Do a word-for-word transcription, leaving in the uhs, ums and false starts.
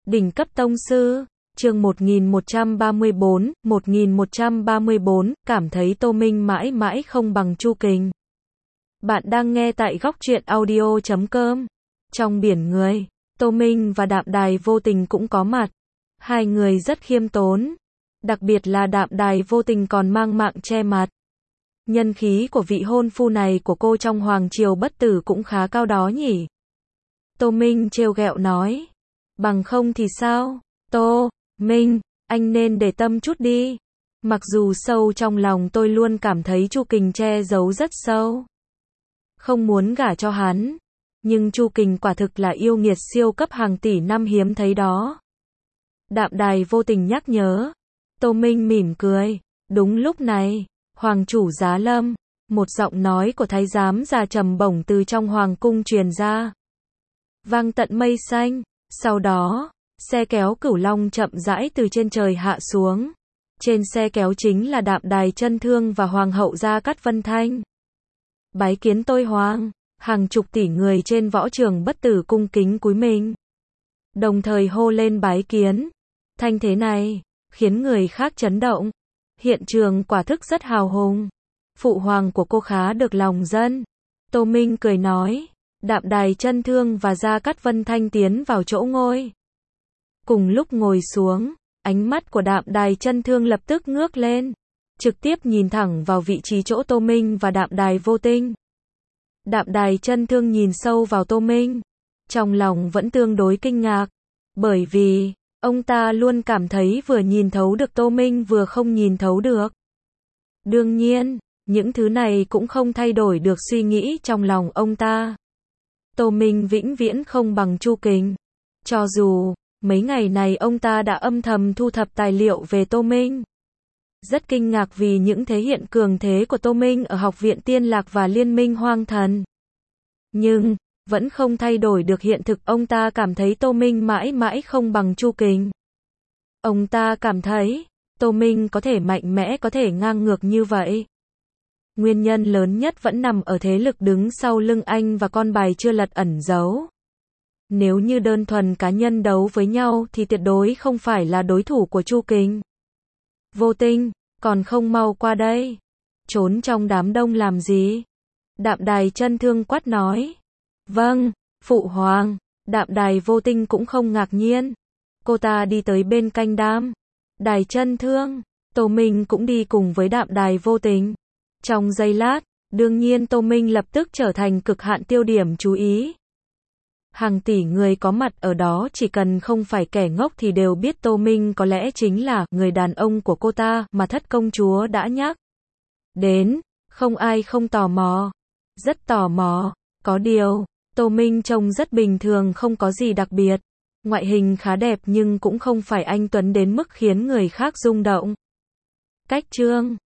Đỉnh cấp tông sư, chương một nghìn một trăm ba mươi bốn, một nghìn một trăm ba mươi bốn, cảm thấy Tô Minh mãi mãi không bằng Chu Kình. Bạn đang nghe tại góc truyện audio chấm com. Trong biển người, Tô Minh và Đạm Đài Vô Tình cũng có mặt. Hai người rất khiêm tốn. Đặc biệt là Đạm Đài Vô Tình còn mang mạng che mặt. Nhân khí của vị hôn phu này của cô trong Hoàng Triều Bất Tử cũng khá cao đó nhỉ. Tô Minh trêu ghẹo nói. Bằng không thì sao? Tô Minh, anh nên để tâm chút đi. Mặc dù sâu trong lòng tôi luôn cảm thấy Chu Kình che giấu rất sâu. Không muốn gả cho hắn. Nhưng Chu Kình quả thực là yêu nghiệt siêu cấp hàng tỷ năm hiếm thấy đó. Đạm Đài Vô Tình nhắc nhớ. Tô Minh mỉm cười. Đúng lúc này, Hoàng chủ Giá Lâm, một giọng nói của thái giám già trầm bổng từ trong hoàng cung truyền ra. Vang tận mây xanh. Sau đó, xe kéo Cửu Long chậm rãi từ trên trời hạ xuống. Trên xe kéo chính là Đạm Đài Chân Thương và Hoàng hậu Gia Cát Vân Thanh. Bái kiến tôi hoàng, hàng chục tỷ người trên võ trường Bất Tử cung kính cúi mình. Đồng thời hô lên bái kiến. Thanh thế này, khiến người khác chấn động. Hiện trường quả thức rất hào hùng. Phụ hoàng của cô khá được lòng dân. Tô Minh cười nói. Đạm Đài Chân Thương và Gia Cát Vân Thanh tiến vào chỗ ngồi. Cùng lúc ngồi xuống, ánh mắt của Đạm Đài Chân Thương lập tức ngước lên, trực tiếp nhìn thẳng vào vị trí chỗ Tô Minh và Đạm Đài Vô Tình. Đạm Đài Chân Thương nhìn sâu vào Tô Minh, trong lòng vẫn tương đối kinh ngạc, bởi vì ông ta luôn cảm thấy vừa nhìn thấu được Tô Minh vừa không nhìn thấu được. Đương nhiên, những thứ này cũng không thay đổi được suy nghĩ trong lòng ông ta. Tô Minh vĩnh viễn không bằng Chu Kình. Cho dù, mấy ngày này ông ta đã âm thầm thu thập tài liệu về Tô Minh. Rất kinh ngạc vì những thế hiện cường thế của Tô Minh ở Học viện Tiên Lạc và Liên minh Hoang Thần. Nhưng, vẫn không thay đổi được hiện thực ông ta cảm thấy Tô Minh mãi mãi không bằng Chu Kình. Ông ta cảm thấy, Tô Minh có thể mạnh mẽ có thể ngang ngược như vậy. Nguyên nhân lớn nhất vẫn nằm ở thế lực đứng sau lưng anh và con bài chưa lật ẩn giấu. Nếu như đơn thuần cá nhân đấu với nhau thì tuyệt đối không phải là đối thủ của Chu Kình. Vô Tình, còn không mau qua đây. Trốn trong đám đông làm gì? Đạm Đài Chân Thương quát nói. Vâng, phụ hoàng. Đạm Đài Vô Tình cũng không ngạc nhiên. Cô ta đi tới bên cạnh Đạm Đài Chân Thương. Tô Minh cũng đi cùng với Đạm Đài Vô Tình. Trong giây lát, đương nhiên Tô Minh lập tức trở thành cực hạn tiêu điểm chú ý. Hàng tỷ người có mặt ở đó chỉ cần không phải kẻ ngốc thì đều biết Tô Minh có lẽ chính là người đàn ông của cô ta mà Thất công chúa đã nhắc đến, không ai không tò mò. Rất tò mò, có điều, Tô Minh trông rất bình thường không có gì đặc biệt. Ngoại hình khá đẹp nhưng cũng không phải anh tuấn đến mức khiến người khác rung động. Cách chương